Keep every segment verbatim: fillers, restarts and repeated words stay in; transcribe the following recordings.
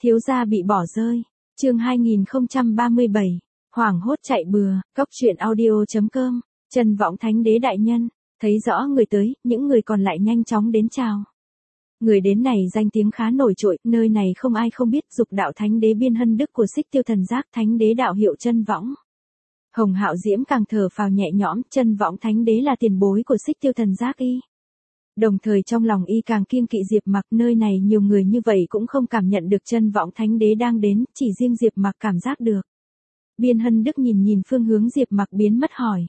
Thiếu gia bị bỏ rơi. Chương hai nghìn không trăm ba mươi bảy. Hoảng hốt chạy bừa. Cốc truyện audio chấm com. Chân Võng Thánh Đế đại nhân, thấy rõ người tới, những người còn lại nhanh chóng đến chào. Người đến này danh tiếng khá nổi trội, nơi này không ai không biết, Dục Đạo Thánh Đế Biên Hân Đức của Xích Tiêu Thần Giác, Thánh Đế đạo hiệu Chân Võng. Hồng Hạo Diễm càng thở phào nhẹ nhõm, Chân Võng Thánh Đế là tiền bối của Xích Tiêu Thần Giác y. Đồng thời trong lòng y càng kiêng kỵ Diệp Mặc, nơi này nhiều người như vậy cũng không cảm nhận được Chân Võng Thánh Đế đang đến, chỉ riêng Diệp Mặc cảm giác được. Biên Hân Đức nhìn nhìn phương hướng Diệp Mặc biến mất hỏi.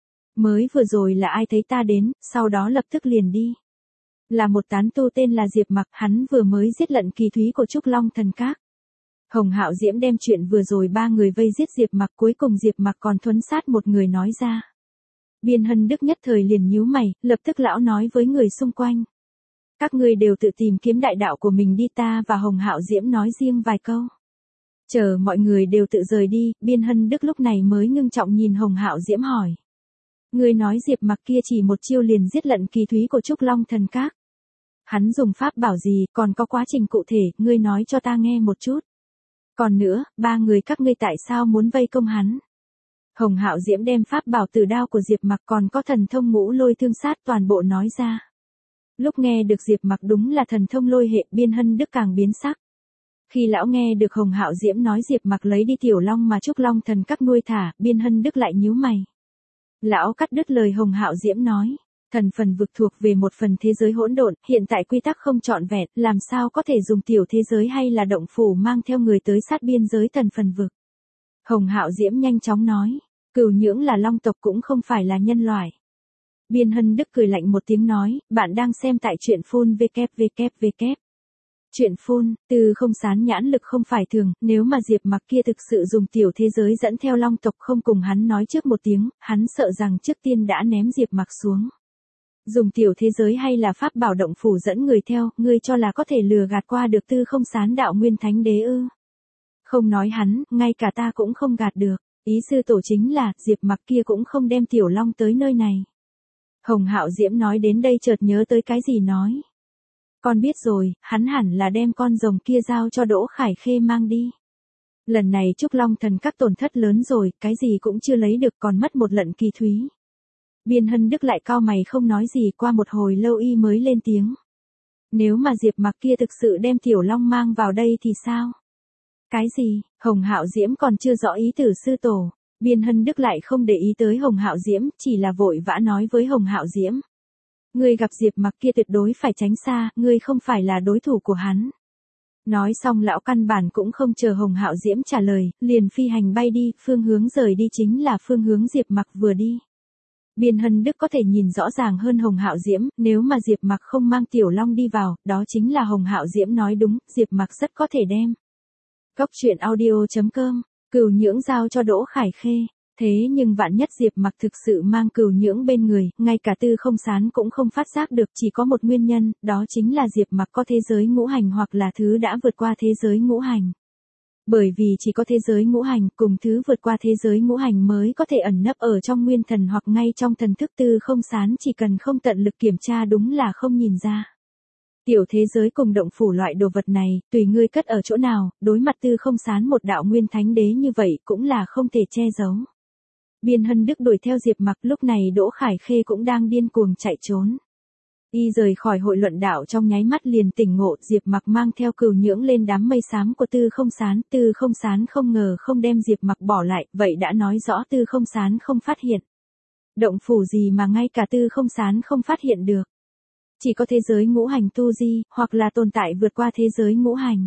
Mới vừa rồi là ai thấy ta đến, sau đó lập tức liền đi. Là một tán tu tên là Diệp Mặc, hắn vừa mới giết Lận Kỳ Thúy của Trúc Long Thần Các. Hồng Hạo Diễm đem chuyện vừa rồi ba người vây giết Diệp Mặc, cuối cùng Diệp Mặc còn thuấn sát một người nói ra. Biên Hân Đức nhất thời liền nhíu mày, lập tức lão nói với người xung quanh. Các ngươi đều tự tìm kiếm đại đạo của mình đi, ta và Hồng Hạo Diễm nói riêng vài câu. Chờ mọi người đều tự rời đi, Biên Hân Đức lúc này mới ngưng trọng nhìn Hồng Hạo Diễm hỏi. Ngươi nói Diệp Mặc kia chỉ một chiêu liền giết Lận Kỳ Thúy của Trúc Long Thần Các. Hắn dùng pháp bảo gì, còn có quá trình cụ thể, ngươi nói cho ta nghe một chút. Còn nữa, ba người các ngươi tại sao muốn vây công hắn? Hồng Hạo Diễm đem pháp bảo Tử Đao của Diệp Mặc còn có thần thông Ngũ Lôi Thương Sát toàn bộ nói ra. Lúc nghe được Diệp Mặc đúng là thần thông lôi hệ, Biên Hân Đức càng biến sắc. Khi lão nghe được Hồng Hạo Diễm nói Diệp Mặc lấy đi Tiểu Long mà Trúc Long Thần Các nuôi thả, Biên Hân Đức lại nhíu mày. Lão cắt đứt lời Hồng Hạo Diễm nói. Thần phần vực thuộc về một phần thế giới hỗn độn, hiện tại quy tắc không trọn vẹn, làm sao có thể dùng tiểu thế giới hay là động phủ mang theo người tới sát biên giới thần phần vực. Hồng Hạo Diễm nhanh chóng nói, Cửu Nhưỡng là long tộc cũng không phải là nhân loại. Biên Hân Đức cười lạnh một tiếng nói, bạn đang xem tại truyện phun www. Truyện phun, từ không sán nhãn lực không phải thường, nếu mà Diệp Mặc kia thực sự dùng tiểu thế giới dẫn theo long tộc không cùng hắn nói trước một tiếng, hắn sợ rằng trước tiên đã ném Diệp Mặc xuống. Dùng tiểu thế giới hay là pháp bảo động phủ dẫn người theo, ngươi cho là có thể lừa gạt qua được tư không sán đạo nguyên thánh đế ư? Không nói hắn, ngay cả ta cũng không gạt được, ý sư tổ chính là, Diệp Mặc kia cũng không đem Tiểu Long tới nơi này. Hồng Hạo Diễm nói đến đây chợt nhớ tới cái gì nói. Con biết rồi, hắn hẳn là đem con rồng kia giao cho Đỗ Khải Khê mang đi. Lần này Trúc Long Thần Các tổn thất lớn rồi, cái gì cũng chưa lấy được còn mất một Lận Kỳ Thúy. Biên Hân Đức lại cau mày không nói gì, qua một hồi lâu y mới lên tiếng. Nếu mà Diệp Mặc kia thực sự đem Tiểu Long mang vào đây thì sao? Cái gì? Hồng Hạo Diễm còn chưa rõ ý tử sư tổ. Biên Hân Đức lại không để ý tới Hồng Hạo Diễm, chỉ là vội vã nói với Hồng Hạo Diễm. Ngươi gặp Diệp Mặc kia tuyệt đối phải tránh xa, ngươi không phải là đối thủ của hắn. Nói xong lão căn bản cũng không chờ Hồng Hạo Diễm trả lời, liền phi hành bay đi, phương hướng rời đi chính là phương hướng Diệp Mặc vừa đi. Biên Hân Đức có thể nhìn rõ ràng hơn Hồng Hạo Diễm, nếu mà Diệp Mặc không mang Tiểu Long đi vào, đó chính là Hồng Hạo Diễm nói đúng, Diệp Mặc rất có thể đem. Cốc truyện audio chấm com, Cửu Nhưỡng giao cho Đỗ Khải Khê, thế nhưng vạn nhất Diệp Mặc thực sự mang Cửu Nhưỡng bên người, ngay cả tư không sán cũng không phát giác được, chỉ có một nguyên nhân, đó chính là Diệp Mặc có thế giới ngũ hành hoặc là thứ đã vượt qua thế giới ngũ hành. Bởi vì chỉ có thế giới ngũ hành cùng thứ vượt qua thế giới ngũ hành mới có thể ẩn nấp ở trong nguyên thần hoặc ngay trong thần thức, tư không sán chỉ cần không tận lực kiểm tra đúng là không nhìn ra. Tiểu thế giới cùng động phủ loại đồ vật này, tùy ngươi cất ở chỗ nào, đối mặt tư không sán một đạo nguyên thánh đế như vậy cũng là không thể che giấu. Biên Hân Đức đuổi theo Diệp Mặc, lúc này Đỗ Khải Khê cũng đang điên cuồng chạy trốn. Y rời khỏi hội luận đạo trong nháy mắt liền tỉnh ngộ, Diệp Mặc mang theo Cửu Nhưỡng lên đám mây xám của tư không sán, tư không sán không ngờ không đem Diệp Mặc bỏ lại, vậy đã nói rõ tư không sán không phát hiện. Động phủ gì mà ngay cả tư không sán không phát hiện được. Chỉ có thế giới ngũ hành tu di, hoặc là tồn tại vượt qua thế giới ngũ hành.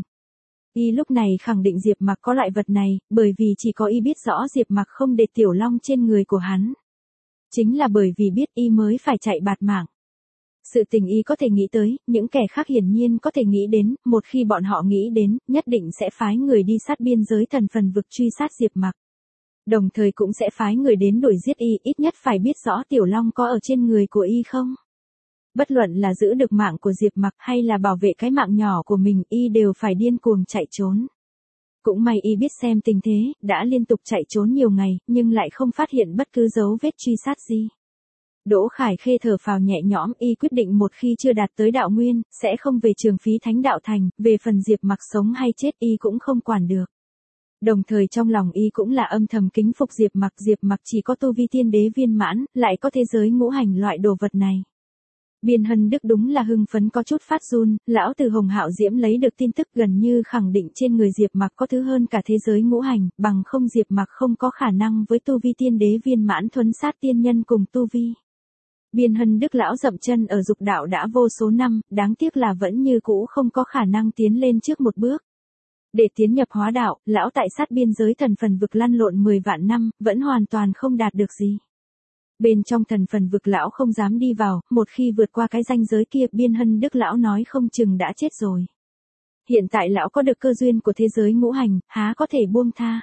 Y lúc này khẳng định Diệp Mặc có loại vật này, bởi vì chỉ có y biết rõ Diệp Mặc không để Tiểu Long trên người của hắn. Chính là bởi vì biết y mới phải chạy bạt mạng. Sự tình y có thể nghĩ tới, những kẻ khác hiển nhiên có thể nghĩ đến, một khi bọn họ nghĩ đến, nhất định sẽ phái người đi sát biên giới thần phần vực truy sát Diệp Mặc. Đồng thời cũng sẽ phái người đến đuổi giết y, ít nhất phải biết rõ Tiểu Long có ở trên người của y không. Bất luận là giữ được mạng của Diệp Mặc hay là bảo vệ cái mạng nhỏ của mình, y đều phải điên cuồng chạy trốn. Cũng may y biết xem tình thế, đã liên tục chạy trốn nhiều ngày, nhưng lại không phát hiện bất cứ dấu vết truy sát gì. Đỗ Khải Khê thở phào nhẹ nhõm, y quyết định một khi chưa đạt tới đạo nguyên, sẽ không về trường phí thánh đạo thành, về phần Diệp Mặc sống hay chết y cũng không quản được. Đồng thời trong lòng y cũng là âm thầm kính phục Diệp Mặc, Diệp Mặc chỉ có tu vi tiên đế viên mãn, lại có thế giới ngũ hành loại đồ vật này. Biên Hân Đức đúng là hưng phấn có chút phát run, lão từ Hồng Hạo Diễm lấy được tin tức gần như khẳng định trên người Diệp Mặc có thứ hơn cả thế giới ngũ hành, bằng không Diệp Mặc không có khả năng với tu vi tiên đế viên mãn thuấn sát tiên nhân cùng tu vi. Biên Hân Đức lão dậm chân ở dục đạo đã vô số năm, đáng tiếc là vẫn như cũ không có khả năng tiến lên trước một bước. Để tiến nhập hóa đạo, lão tại sát biên giới thần phần vực lăn lộn mười vạn năm, vẫn hoàn toàn không đạt được gì. Bên trong thần phần vực lão không dám đi vào, một khi vượt qua cái ranh giới kia, Biên Hân Đức lão nói không chừng đã chết rồi. Hiện tại lão có được cơ duyên của thế giới ngũ hành, há có thể buông tha.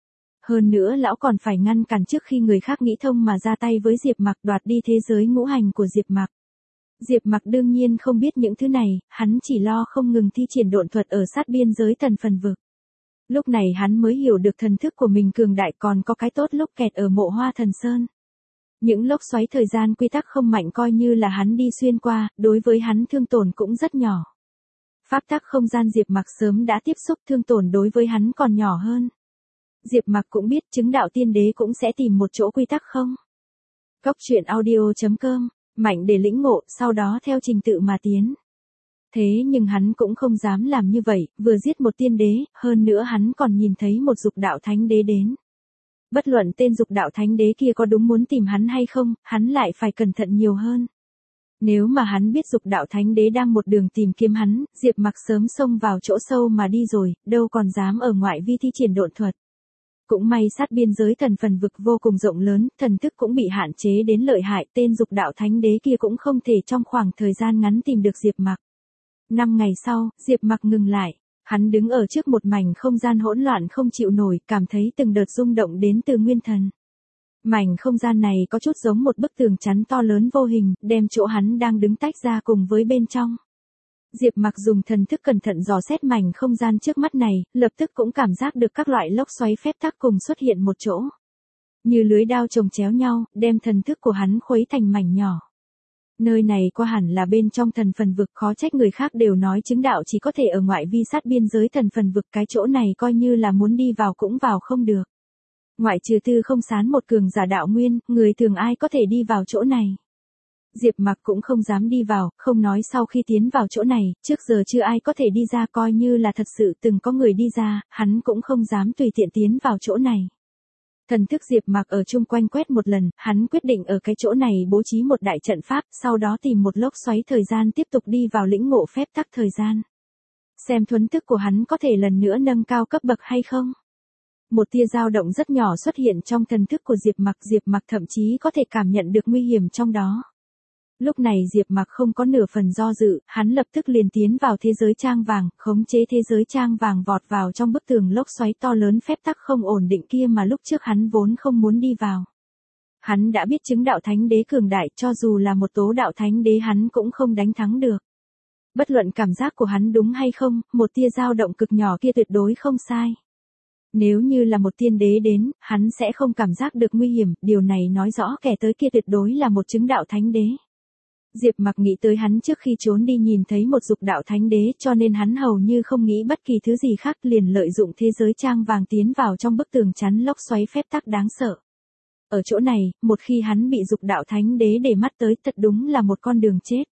Hơn nữa lão còn phải ngăn cản trước khi người khác nghĩ thông mà ra tay với Diệp Mặc, đoạt đi thế giới ngũ hành của Diệp Mặc. Diệp Mặc đương nhiên không biết những thứ này, hắn chỉ lo không ngừng thi triển độn thuật ở sát biên giới thần phần vực. Lúc này hắn mới hiểu được thần thức của mình cường đại, còn có cái tốt lúc kẹt ở Mộ Hoa Thần Sơn. Những lốc xoáy thời gian quy tắc không mạnh, coi như là hắn đi xuyên qua, đối với hắn thương tổn cũng rất nhỏ. Pháp tắc không gian Diệp Mặc sớm đã tiếp xúc, thương tổn đối với hắn còn nhỏ hơn. Diệp Mặc cũng biết chứng đạo tiên đế cũng sẽ tìm một chỗ quy tắc không. Cốc truyện audio chấm com, mạnh để lĩnh ngộ, sau đó theo trình tự mà tiến. Thế nhưng hắn cũng không dám làm như vậy, vừa giết một tiên đế, hơn nữa hắn còn nhìn thấy một dục đạo thánh đế đến. Bất luận tên dục đạo thánh đế kia có đúng muốn tìm hắn hay không, hắn lại phải cẩn thận nhiều hơn. Nếu mà hắn biết dục đạo thánh đế đang một đường tìm kiếm hắn, Diệp Mặc sớm xông vào chỗ sâu mà đi rồi, đâu còn dám ở ngoại vi thi triển độn thuật. Cũng may sát biên giới thần phần vực vô cùng rộng lớn, thần thức cũng bị hạn chế đến lợi hại, tên dục đạo thánh đế kia cũng không thể trong khoảng thời gian ngắn tìm được Diệp Mặc. Năm ngày sau, Diệp Mặc ngừng lại. Hắn đứng ở trước một mảnh không gian hỗn loạn không chịu nổi, cảm thấy từng đợt rung động đến từ nguyên thần. Mảnh không gian này có chút giống một bức tường chắn to lớn vô hình, đem chỗ hắn đang đứng tách ra cùng với bên trong. Diệp Mặc dùng thần thức cẩn thận dò xét mảnh không gian trước mắt này, lập tức cũng cảm giác được các loại lốc xoáy phép tắc cùng xuất hiện một chỗ. Như lưới đao chồng chéo nhau, đem thần thức của hắn khuấy thành mảnh nhỏ. Nơi này qua hẳn là bên trong thần phần vực, khó trách người khác đều nói chứng đạo chỉ có thể ở ngoại vi sát biên giới thần phần vực, cái chỗ này coi như là muốn đi vào cũng vào không được. Ngoại trừ Tư Không Sán một cường giả đạo nguyên, người thường ai có thể đi vào chỗ này. Diệp Mặc cũng không dám đi vào, không nói sau khi tiến vào chỗ này, trước giờ chưa ai có thể đi ra, coi như là thật sự từng có người đi ra, hắn cũng không dám tùy tiện tiến vào chỗ này. Thần thức Diệp Mặc ở chung quanh quét một lần, hắn quyết định ở cái chỗ này bố trí một đại trận pháp, sau đó tìm một lốc xoáy thời gian tiếp tục đi vào lĩnh ngộ phép tắc thời gian. Xem thuấn thức của hắn có thể lần nữa nâng cao cấp bậc hay không. Một tia dao động rất nhỏ xuất hiện trong thần thức của Diệp Mặc, Diệp Mặc thậm chí có thể cảm nhận được nguy hiểm trong đó. Lúc này Diệp Mặc không có nửa phần do dự, hắn lập tức liền tiến vào thế giới trang vàng, khống chế thế giới trang vàng vọt vào trong bức tường lốc xoáy to lớn phép tắc không ổn định kia mà lúc trước hắn vốn không muốn đi vào. Hắn đã biết chứng đạo thánh đế cường đại, cho dù là một tố đạo thánh đế hắn cũng không đánh thắng được. Bất luận cảm giác của hắn đúng hay không, một tia dao động cực nhỏ kia tuyệt đối không sai. Nếu như là một tiên đế đến, hắn sẽ không cảm giác được nguy hiểm, điều này nói rõ kẻ tới kia tuyệt đối là một chứng đạo thánh đế. Diệp Mặc nghĩ tới hắn trước khi trốn đi nhìn thấy một dục đạo thánh đế, cho nên hắn hầu như không nghĩ bất kỳ thứ gì khác, liền lợi dụng thế giới trang vàng tiến vào trong bức tường chắn lốc xoáy phép tắc đáng sợ. Ở chỗ này, một khi hắn bị dục đạo thánh đế để mắt tới, thật đúng là một con đường chết.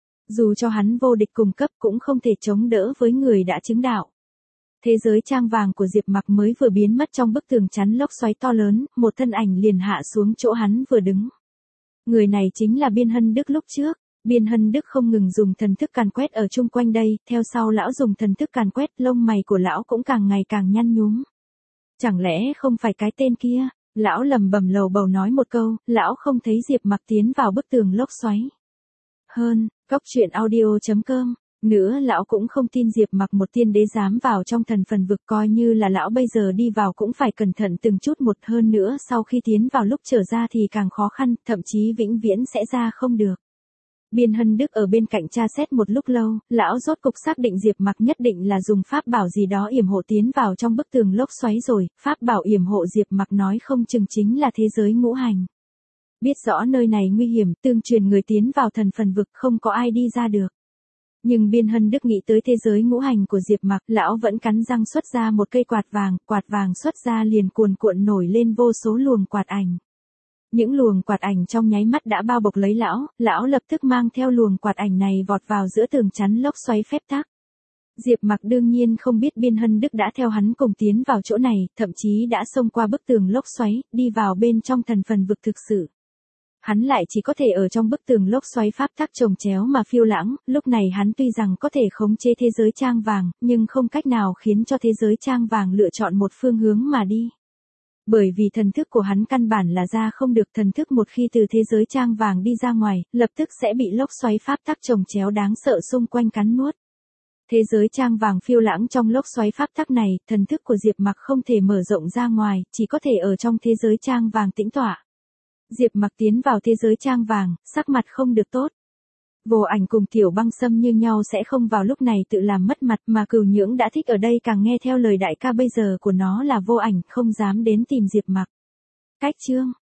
Dù cho hắn vô địch cùng cấp cũng không thể chống đỡ với người đã chứng đạo. Thế giới trang vàng của Diệp Mặc mới vừa biến mất trong bức tường chắn lốc xoáy to lớn, một thân ảnh liền hạ xuống chỗ hắn vừa đứng. Người này chính là Biên Hân Đức lúc trước. Biên Hân Đức không ngừng dùng thần thức càn quét ở chung quanh đây, theo sau lão dùng thần thức càn quét, lông mày của lão cũng càng ngày càng nhăn nhúm. Chẳng lẽ không phải cái tên kia? Lão lầm bầm lầu bầu nói một câu, lão không thấy Diệp Mặc tiến vào bức tường lốc xoáy. Hơn, cốc truyện audio chấm com. Nữa lão cũng không tin Diệp Mặc một tiên đế dám vào trong thần phần vực, coi như là lão bây giờ đi vào cũng phải cẩn thận từng chút một, hơn nữa sau khi tiến vào lúc trở ra thì càng khó khăn, thậm chí vĩnh viễn sẽ ra không được. Biên Hân Đức ở bên cạnh tra xét một lúc lâu, lão rốt cục xác định Diệp Mặc nhất định là dùng pháp bảo gì đó yểm hộ tiến vào trong bức tường lốc xoáy rồi, pháp bảo yểm hộ Diệp Mặc nói không chừng chính là thế giới ngũ hành. Biết rõ nơi này nguy hiểm, tương truyền người tiến vào thần phần vực không có ai đi ra được. Nhưng Biên Hân Đức nghĩ tới thế giới ngũ hành của Diệp Mặc, lão vẫn cắn răng xuất ra một cây quạt vàng, quạt vàng xuất ra liền cuồn cuộn nổi lên vô số luồng quạt ảnh. Những luồng quạt ảnh trong nháy mắt đã bao bọc lấy lão, lão lập tức mang theo luồng quạt ảnh này vọt vào giữa tường chắn lốc xoáy phép tắc. Diệp Mặc đương nhiên không biết Biên Hân Đức đã theo hắn cùng tiến vào chỗ này, thậm chí đã xông qua bức tường lốc xoáy, đi vào bên trong thần phần vực thực sự. Hắn lại chỉ có thể ở trong bức tường lốc xoáy pháp tắc chồng chéo mà phiêu lãng, lúc này hắn tuy rằng có thể khống chế thế giới trang vàng, nhưng không cách nào khiến cho thế giới trang vàng lựa chọn một phương hướng mà đi. Bởi vì thần thức của hắn căn bản là ra không được, thần thức một khi từ thế giới trang vàng đi ra ngoài, lập tức sẽ bị lốc xoáy pháp tắc chồng chéo đáng sợ xung quanh cắn nuốt. Thế giới trang vàng phiêu lãng trong lốc xoáy pháp tắc này, thần thức của Diệp Mặc không thể mở rộng ra ngoài, chỉ có thể ở trong thế giới trang vàng tĩnh tọa. Diệp Mặc tiến vào thế giới trang vàng, sắc mặt không được tốt. Vô Ảnh cùng Tiểu Băng Sâm như nhau sẽ không vào lúc này tự làm mất mặt, mà Cửu Nhưỡng đã thích ở đây càng nghe theo lời đại ca bây giờ của nó là Vô Ảnh, không dám đến tìm Diệp Mặc. Cách chương